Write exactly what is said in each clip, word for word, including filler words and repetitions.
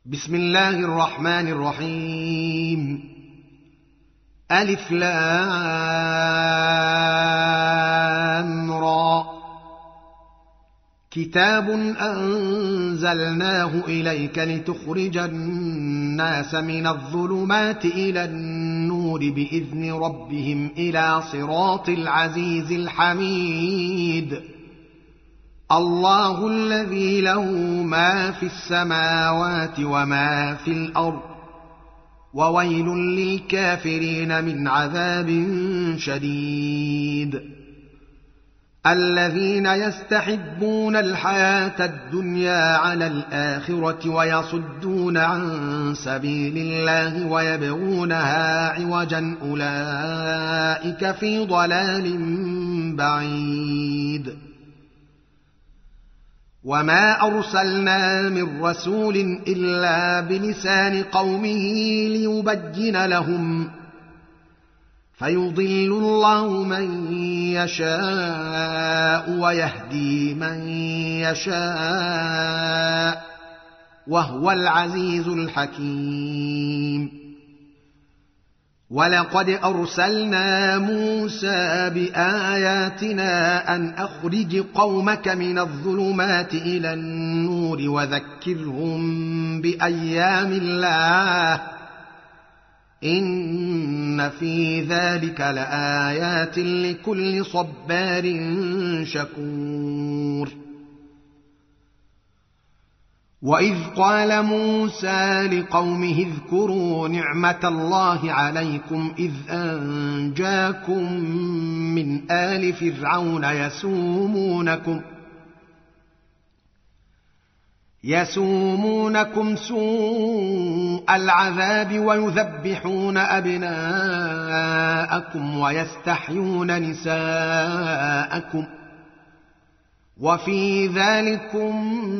بسم الله الرحمن الرحيم. ألف لام را. كتاب أنزلناه إليك لتخرج الناس من الظلمات إلى النور بإذن ربهم إلى صراط العزيز الحميد. الله الذي له ما في السماوات وما في الأرض، وويل للكافرين من عذاب شديد. الذين يستحبون الحياة الدنيا على الآخرة ويصدون عن سبيل الله ويبغونها عوجا، أولئك في ضلال بعيد. وما أرسلنا من رسول إلا بلسان قومه ليبين لهم، فيضل الله من يشاء ويهدي من يشاء، وهو العزيز الحكيم. ولقد أرسلنا موسى بآياتنا أن أخرج قومك من الظلمات إلى النور وذكرهم بأيام الله، إن في ذلك لآيات لكل صبار شكور. وإذ قال موسى لقومه اذكروا نعمة الله عليكم إذ أنجاكم من آل فرعون يسومونكم يسومونكم سوء العذاب ويذبحون أبناءكم ويستحيون نساءكم، وفي ذلكم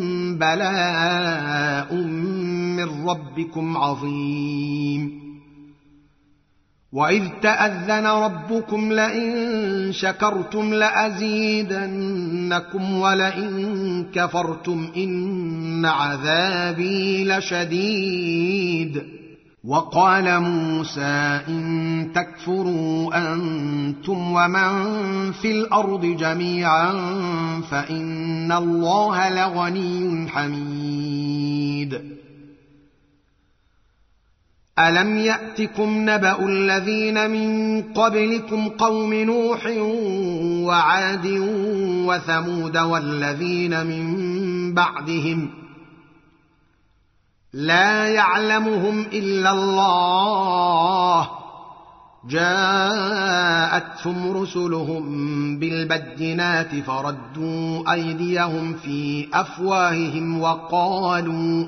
بلاء من ربكم عظيم. وإذ تأذن ربكم لئن شكرتم لأزيدنكم ولئن كفرتم إن عذابي لشديد. وقال موسى إن تكفروا أنتم ومن في الأرض جميعا فإن الله لغني حميد. ألم يأتكم نبأ الذين من قبلكم قوم نوح وعاد وثمود والذين من بعدهم لا يعلمهم إلا الله، جاءتهم رسلهم بالبينات فردوا أيديهم في أفواههم وقالوا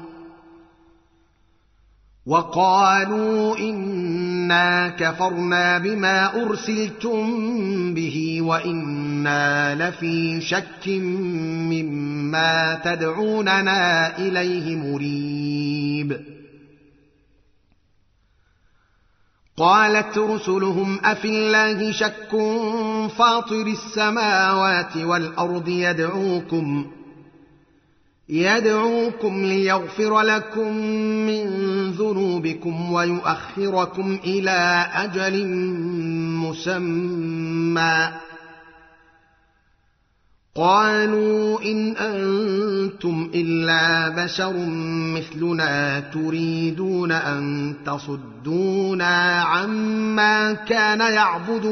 وقالوا إنا كفرنا بما أرسلتم به وإنا لفي شك مما تدعوننا إليه مريب. قالت رسلهم أفي الله شك فاطر السماوات والأرض يدعوكم يدعوكم ليغفر لكم من ذنوبكم ويؤخركم إلى أجل مسمى. قالوا إن أنتم إلا بشر مثلنا تريدون أن تصدونا عما كان يعبد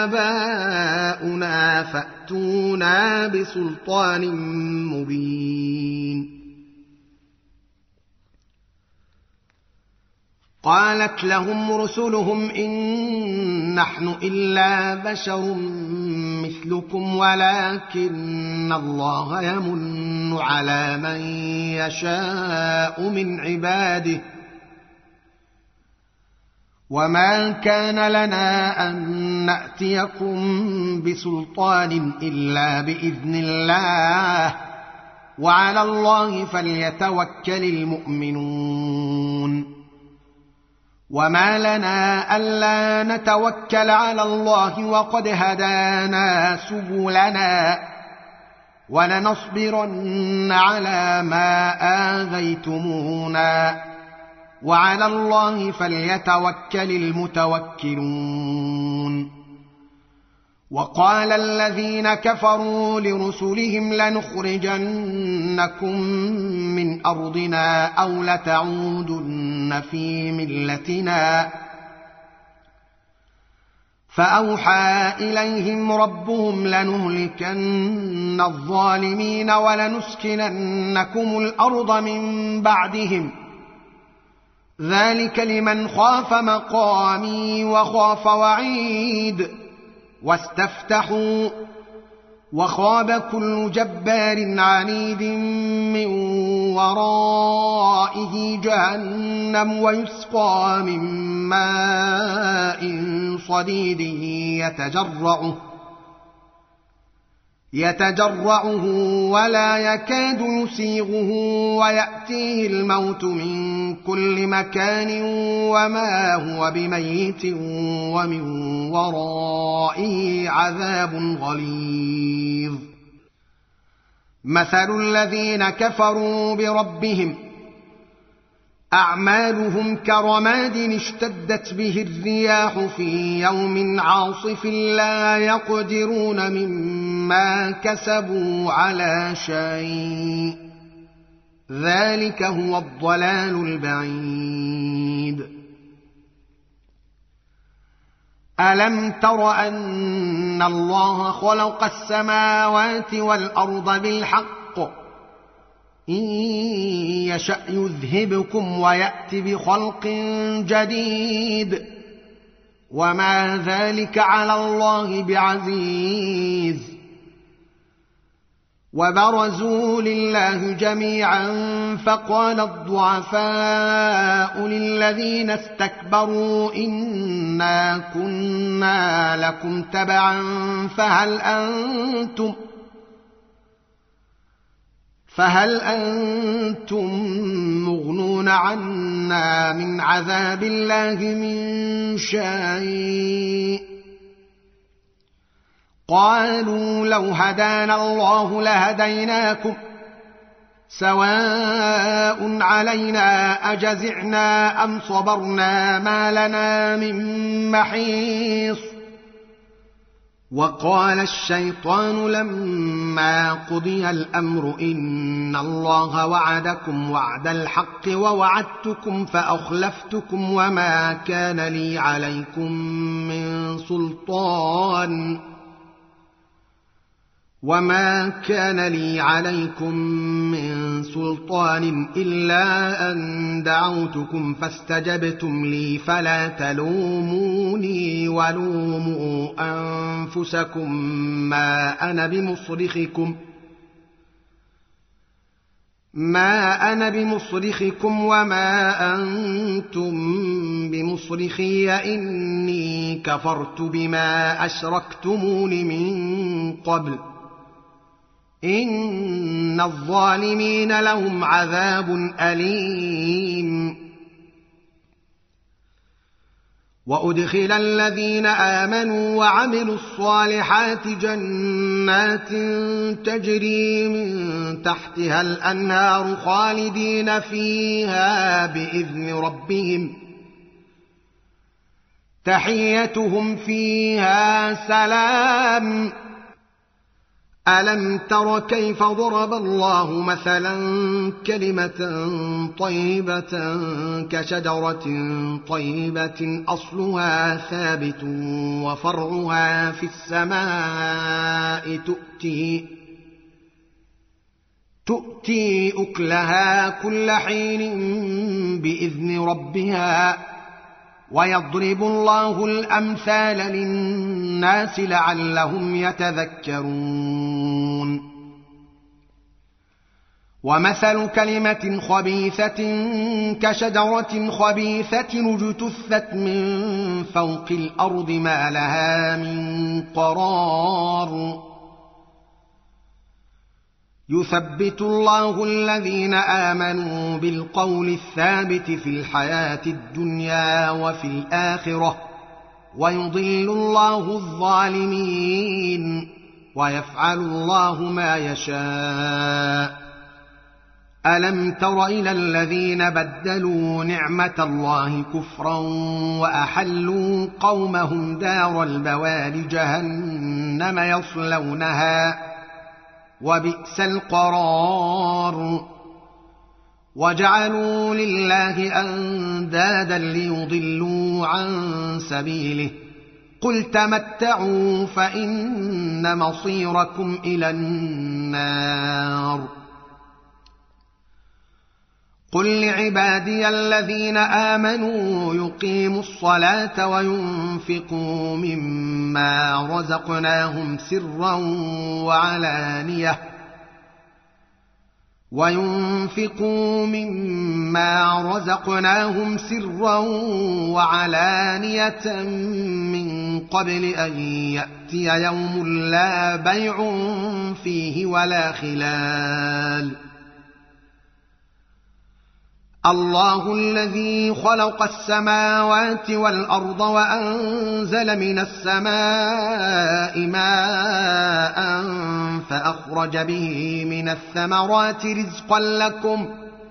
آباؤنا فأتونا بسلطان مبين. قالت لهم رسلهم إن نحن إلا بشر مثلكم ولكن الله يمن على من يشاء من عباده، وما كان لنا أن نأتيكم بسلطان إلا بإذن الله، وعلى الله فليتوكل المؤمنون. وما لنا ألا نتوكل على الله وقد هدانا سبلنا ولنصبرن على ما آذيتمونا وعلى الله فليتوكل المتوكلون. وقال الذين كفروا لرسلهم لنخرجنكم من أرضنا أو لتعودن في ملتنا فأوحى إليهم ربهم لنهلكن الظالمين ولنسكننكم الأرض من بعدهم ذلك لمن خاف مقامي وخاف وعيد. واستفتحوا وخاب كل جبار عنيد من ورائه جهنم ويسقى من ماء صديد يتجرعه يتجرعه ولا يكاد يسيغه ويأتيه الموت من كل مكان وما هو بميت ومن ورائه عذاب غليظ. مثل الذين كفروا بربهم أعمالهم كرماد اشتدت به الرياح في يوم عاصف لا يقدرون مما كسبوا على شيء ذلك هو الضلال البعيد. ألم تر أن الله خلق السماوات والأرض بالحق إن يشأ يذهبكم ويأت بخلق جديد وما ذلك على الله بعزيز. وبرزوا لله جميعا فقال الضعفاء للذين استكبروا إنا كنا لكم تبعا فهل أنتم فهل أنتم مغنون عنا من عذاب الله من شيء. قالوا لو هدانا الله لهديناكم سواء علينا أجزعنا أم صبرنا ما لنا من محيص. وقال الشيطان لما قضي الأمر إن الله وعدكم وعد الحق ووعدتكم فأخلفتكم وما كان لي عليكم من سلطان وما كان لي عليكم من سلطان إلا أن دعوتكم فاستجبتم لي فلا تلوموني ولوموا أنفسكم ما أنا بمصرخكم ما أنا بمصرخكم وما أنتم بمصرخي إني كفرت بما أشركتمون من قبل إن الظالمين لهم عذاب أليم. وأدخل الذين آمنوا وعملوا الصالحات جنات تجري من تحتها الأنهار خالدين فيها بإذن ربهم تحيتهم فيها سلام. ألم تر كيف ضرب الله مثلا كلمة طيبة كشجرة طيبة أصلها ثابت وفرعها في السماء تؤتي تؤتي أكلها كل حين بإذن ربها ويضرب الله الأمثال للناس لعلهم يتذكرون. ومثل كلمة خبيثة كشجرة خبيثة اجتثت من فوق الأرض ما لها من قرار. يثبت الله الذين آمنوا بالقول الثابت في الحياة الدنيا وفي الآخرة ويضل الله الظالمين. ويفعل الله ما يشاء. ألم تر إلى الذين بدلوا نعمة الله كفرا وأحلوا قومهم دار البوار جهنم يصلونها وبئس القرار. وجعلوا لله أندادا ليضلوا عن سبيله قل تمتعوا فإن مصيركم إلى النار. قل لعبادي الذين آمنوا يقيموا الصلاة وينفقوا مما رزقناهم سرا وعلانية وينفقوا مما رزقناهم سرا وعلانية من قبل أن يأتي يوم لا بيع فيه ولا خلال. الله الذي خلق السماوات والأرض وأنزل من السماء ماء فأخرج به من الثمرات رزقا لكم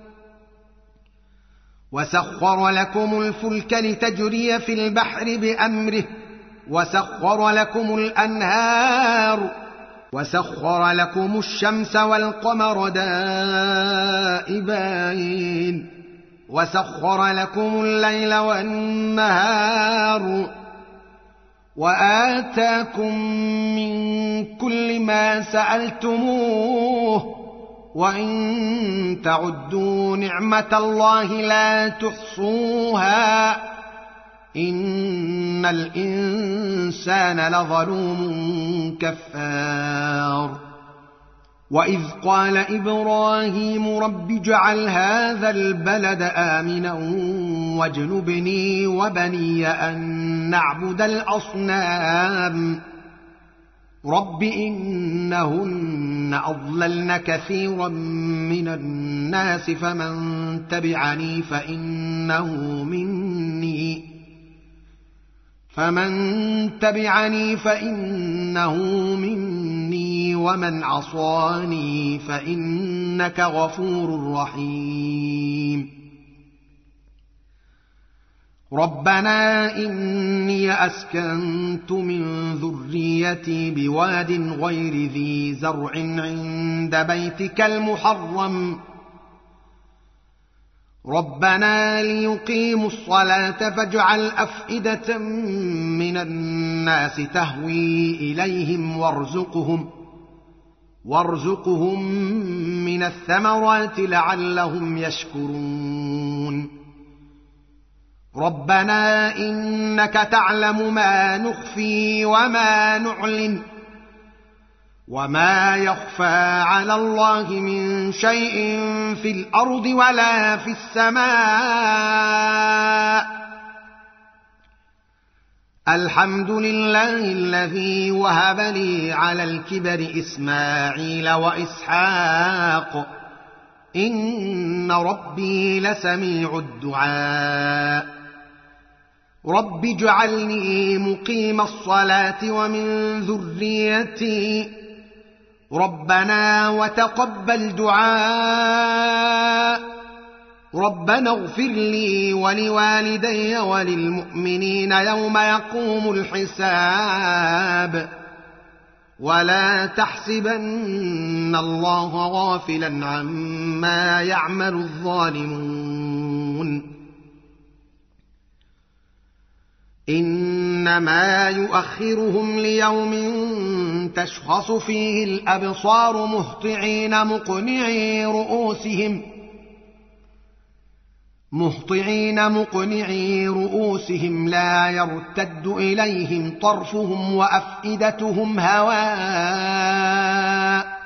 وسخر لكم الفلك لتجري في البحر بأمره وسخر لكم الأنهار وسخر لكم الشمس والقمر دائبين وسخر لكم الليل والنهار وآتاكم من كل ما سألتموه وإن تعدوا نعمة الله لا تحصوها إن الإنسان لظلوم كفار. وإذ قال إبراهيم رب اجعل هذا البلد آمنا واجنبني وبني أن نعبد الأصنام رب إنهن أضللن كثيرا من الناس فمن تبعني فإنه مني فمن تبعني فإنه مني ومن عصاني فإنك غفور رحيم. ربنا إني أسكنت من ذريتي بواد غير ذي زرع عند بيتك المحرم ربنا ليقيموا الصلاة فاجعل أفئدة من الناس تهوي إليهم وارزقهم وارزقهم من الثمرات لعلهم يشكرون. ربنا إنك تعلم ما نخفي وما نعلن وما يخفى على الله من شيء في الأرض ولا في السماء. الحمد لله الذي وهب لي على الكبر إسماعيل وإسحاق إن ربي لسميع الدعاء. رب اجعلني مقيم الصلاة ومن ذريتي ربنا وتقبل دعاء. ربنا اغفر لي ولوالدي وللمؤمنين يوم يقوم الحساب. ولا تحسبن الله غافلا عما يعمل الظالمون إنما يؤخرهم ليوم تشخص فيه الأبصار مهطعين مقنعي رؤوسهم مهطعين مقنعي رؤوسهم لا يرتد إليهم طرفهم وأفئدتهم هواء.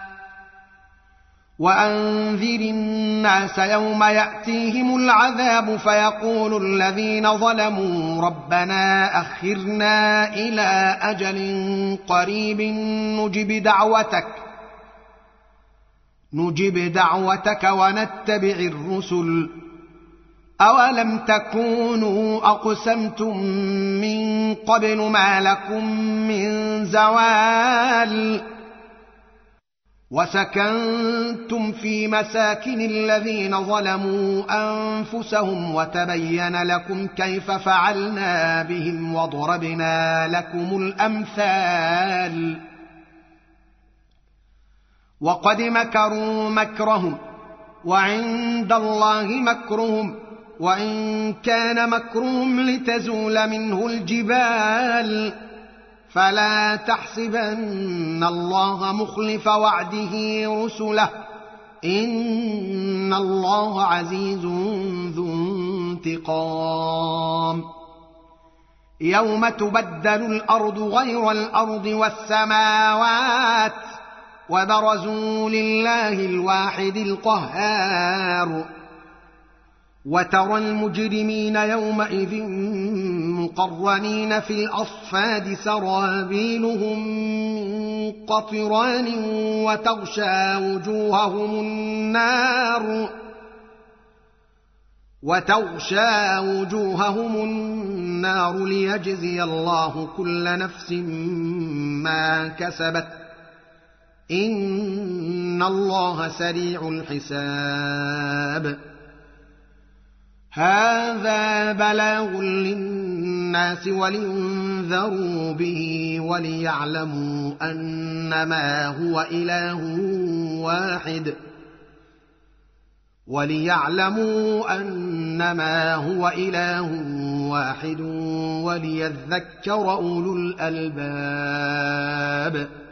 وأنذر الناس يوم يأتيهم العذاب فيقول الذين ظلموا ربنا أخرنا إلى أجل قريب نجب دعوتك نجب دعوتك ونتبع الرسل أولم تكونوا أقسمتم من قبل ما لكم من زوال وسكنتم في مساكن الذين ظلموا أنفسهم وتبين لكم كيف فعلنا بهم وضربنا لكم الأمثال وقد مكروا مكرهم وعند الله مكرهم وإن كان مكرهم لتزول منه الجبال فلا تحسبن الله مخلف وعده رسله إن الله عزيز ذو انتقام يوم تبدل الأرض غير الأرض والسماوات وبرزوا لله الواحد القهار وترى المجرمين يومئذ مقرنين في الأصفاد سرابيلهم من قطران وتغشى وجوههم النار وتغشى وجوههم النار ليجزي الله كل نفس ما كسبت إن الله سريع الحساب هذا بلاغ للناس ولينذروا به وليعلموا أنما هو إله واحد وليعلموا أنما هو إله واحد وليذكر أولو الألباب